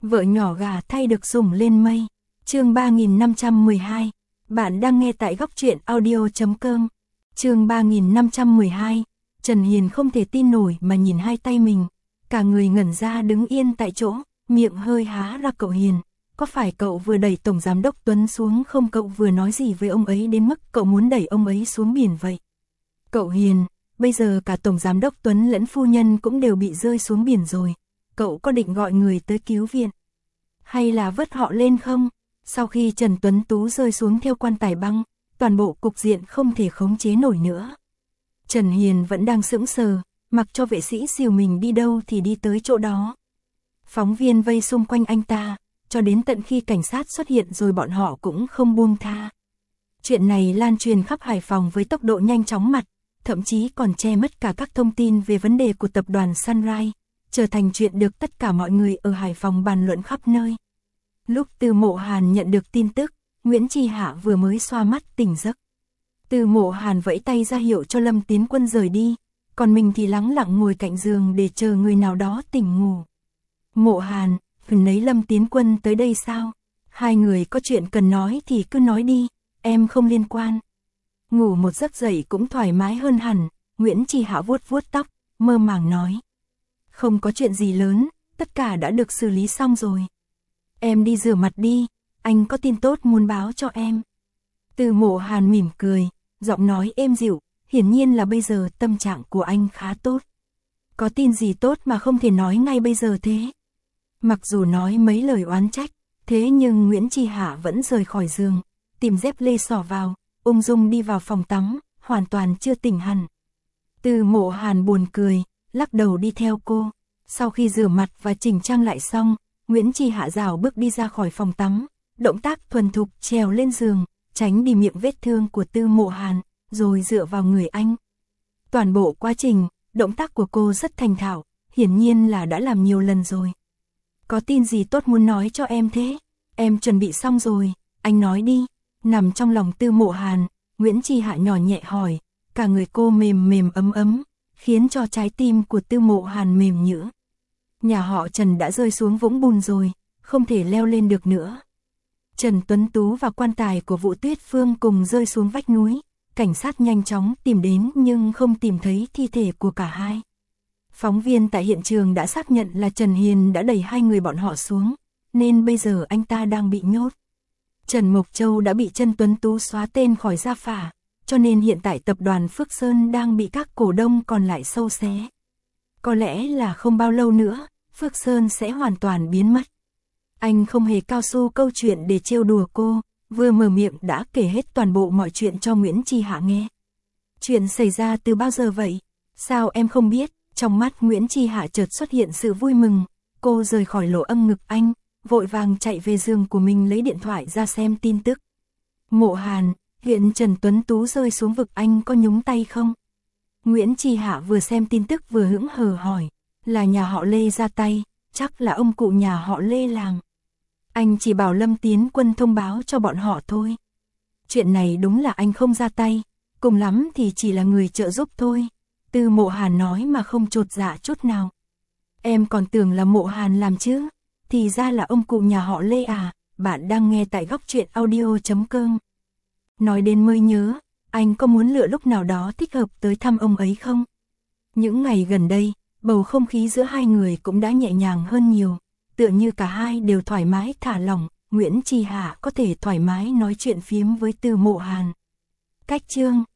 Vợ nhỏ gà thay được sủng lên mây. Chương 3512. Bạn đang nghe tại góc truyện audio.com. Chương 3512. Trần Hiền không thể tin nổi mà nhìn hai tay mình, cả người ngẩn ra đứng yên tại chỗ, miệng hơi há ra. Cậu Hiền, có phải cậu vừa đẩy Tổng Giám đốc Tuấn xuống không? Cậu vừa nói gì với ông ấy đến mức cậu muốn đẩy ông ấy xuống biển vậy? Cậu Hiền, bây giờ cả Tổng Giám đốc Tuấn lẫn phu nhân cũng đều bị rơi xuống biển rồi. Cậu có định gọi người tới cứu viện, hay là vớt họ lên không? Sau khi Trần Tuấn Tú rơi xuống theo quan tài băng, toàn bộ cục diện không thể khống chế nổi nữa. Trần Hiền vẫn đang sững sờ, mặc cho vệ sĩ dìu mình đi đâu thì đi tới chỗ đó. Phóng viên vây xung quanh anh ta, cho đến tận khi cảnh sát xuất hiện rồi bọn họ cũng không buông tha. Chuyện này lan truyền khắp Hải Phòng với tốc độ nhanh chóng mặt, thậm chí còn che mất cả các thông tin về vấn đề của tập đoàn Sunrise, trở thành chuyện được tất cả mọi người ở Hải Phòng bàn luận khắp nơi. Lúc Từ Mộ Hàn nhận được tin tức, Nguyễn Chi Hạ vừa mới xoa mắt tỉnh giấc. Từ Mộ Hàn vẫy tay ra hiệu cho Lâm Tiến Quân rời đi, còn mình thì lắng lặng ngồi cạnh giường để chờ người nào đó tỉnh ngủ. Mộ Hàn, lấy Lâm Tiến Quân tới đây sao? Hai người có chuyện cần nói thì cứ nói đi, em không liên quan. Ngủ một giấc dậy cũng thoải mái hơn hẳn, Nguyễn Chi Hạ vuốt vuốt tóc, mơ màng nói. Không có chuyện gì lớn, tất cả đã được xử lý xong rồi. Em đi rửa mặt đi, anh có tin tốt muốn báo cho em. Từ Mộ Hàn mỉm cười, giọng nói êm dịu, hiển nhiên là bây giờ tâm trạng của anh khá tốt. Có tin gì tốt mà không thể nói ngay bây giờ thế? Mặc dù nói mấy lời oán trách, thế nhưng Nguyễn Chi Hạ vẫn rời khỏi giường, tìm dép lê xỏ vào, ung dung đi vào phòng tắm, hoàn toàn chưa tỉnh hẳn. Từ Mộ Hàn buồn cười, lắc đầu đi theo cô. Sau khi rửa mặt và chỉnh trang lại xong, Nguyễn Chi Hạ rảo bước đi ra khỏi phòng tắm, động tác thuần thục trèo lên giường, tránh đi miệng vết thương của Từ Mộ Hàn, rồi dựa vào người anh. Toàn bộ quá trình, động tác của cô rất thành thạo, hiển nhiên là đã làm nhiều lần rồi. Có tin gì tốt muốn nói cho em thế? Em chuẩn bị xong rồi, anh nói đi. Nằm trong lòng Từ Mộ Hàn, Nguyễn Chi Hạ nhỏ nhẹ hỏi, cả người cô mềm mềm ấm ấm, khiến cho trái tim của Từ Mộ Hàn mềm nhũn. Nhà họ Trần đã rơi xuống vũng bùn rồi, không thể leo lên được nữa. Trần Tuấn Tú và quan tài của Vũ Tuyết Phương cùng rơi xuống vách núi, cảnh sát nhanh chóng tìm đến nhưng không tìm thấy thi thể của cả hai. Phóng viên tại hiện trường đã xác nhận là Trần Hiền đã đẩy hai người bọn họ xuống, nên bây giờ anh ta đang bị nhốt. Trần Mộc Châu đã bị Trần Tuấn Tú xóa tên khỏi gia phả, cho nên hiện tại tập đoàn Phước Sơn đang bị các cổ đông còn lại xâu xé. Có lẽ là không bao lâu nữa, Phước Sơn sẽ hoàn toàn biến mất. Anh không hề cao su câu chuyện để trêu đùa cô, vừa mở miệng đã kể hết toàn bộ mọi chuyện cho Nguyễn Chi Hạ nghe. Chuyện xảy ra từ bao giờ vậy? Sao em không biết? Trong mắt Nguyễn Chi Hạ chợt xuất hiện sự vui mừng, cô rời khỏi lỗ âm ngực anh, vội vàng chạy về giường của mình lấy điện thoại ra xem tin tức. Mộ Hàn, hiện Trần Tuấn Tú rơi xuống vực, anh có nhúng tay không? Nguyễn Chi Hạ vừa xem tin tức vừa hững hờ hỏi, là nhà họ Lê ra tay, chắc là ông cụ nhà họ Lê làm. Anh chỉ bảo Lâm Tiến Quân thông báo cho bọn họ thôi. Chuyện này đúng là anh không ra tay, cùng lắm thì chỉ là người trợ giúp thôi. Từ Mộ Hàn nói mà không chột dạ chút nào. Em còn tưởng là Mộ Hàn làm chứ, thì ra là ông cụ nhà họ Lê à. Bạn đang nghe tại góc truyện audio.com. Nói đến mới nhớ, anh có muốn lựa lúc nào đó thích hợp tới thăm ông ấy không? Những ngày gần đây, bầu không khí giữa hai người cũng đã nhẹ nhàng hơn nhiều, tựa như cả hai đều thoải mái thả lỏng. Nguyễn Chi Hạ có thể thoải mái nói chuyện phiếm với Từ Mộ Hàn. Cách chương